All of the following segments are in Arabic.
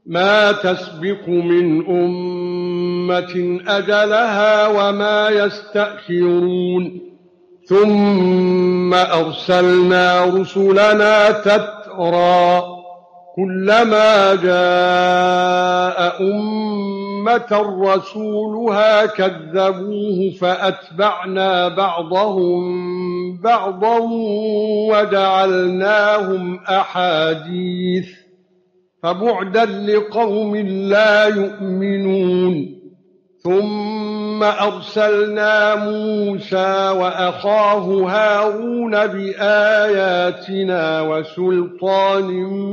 ما تسبق من أمة أجلها وما يستأخرون ثم أرسلنا رسلنا تترى كلما جاء أمة رسولها كذبوه فأتبعنا بعضهم بعضا وجعلناهم أحاديث فبعدا لقوم لا يؤمنون ثم أرسلنا موسى وأخاه هارون بآياتنا وسلطان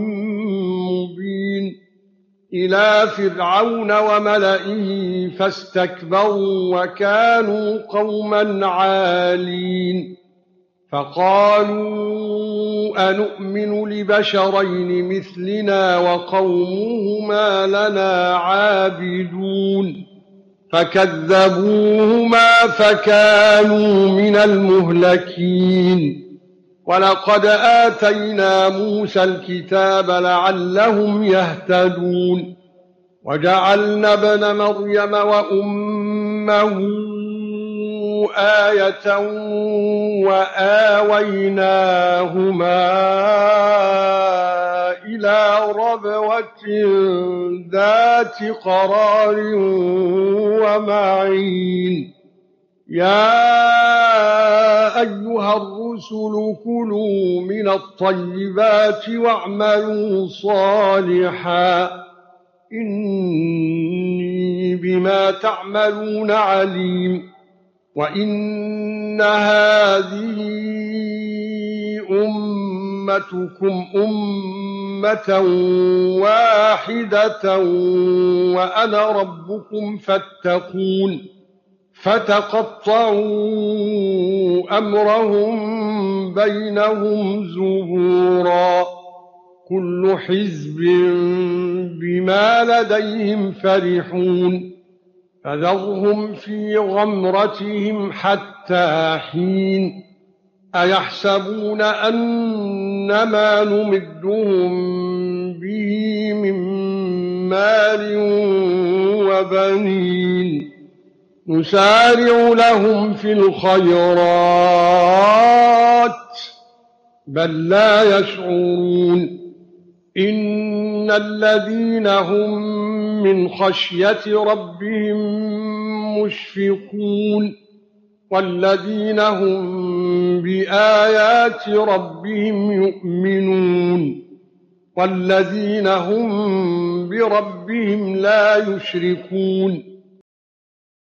مبين إلى فرعون وملئه فاستكبروا وكانوا قوما عالين فقالوا أنؤمن لبشرين مثلنا وقومهما لنا عابدون فكذبوهما فكانوا من المهلكين ولقد آتينا موسى الكتاب لعلهم يهتدون وجعلنا ابن مريم وأمه آية وآويناهما إلى ربوة ذات قرار ومعين يا أيها الرسل كلوا من الطيبات واعملوا صالحا إني بما تعملون عليم وإن هذه أمتكم أمة واحدة وأنا ربكم فاتقون فتقطعوا أمرهم بينهم زبورا كل حزب بما لديهم فرحون فذرهم في غمرتهم حتى حين أيحسبون أنما نمدهم به من مال وبنين نسارع لهم في الخيرات بل لا يشعرون إن الذين هم من خشية ربهم مشفقون والذين هم بآيات ربهم يؤمنون والذين هم بربهم لا يشركون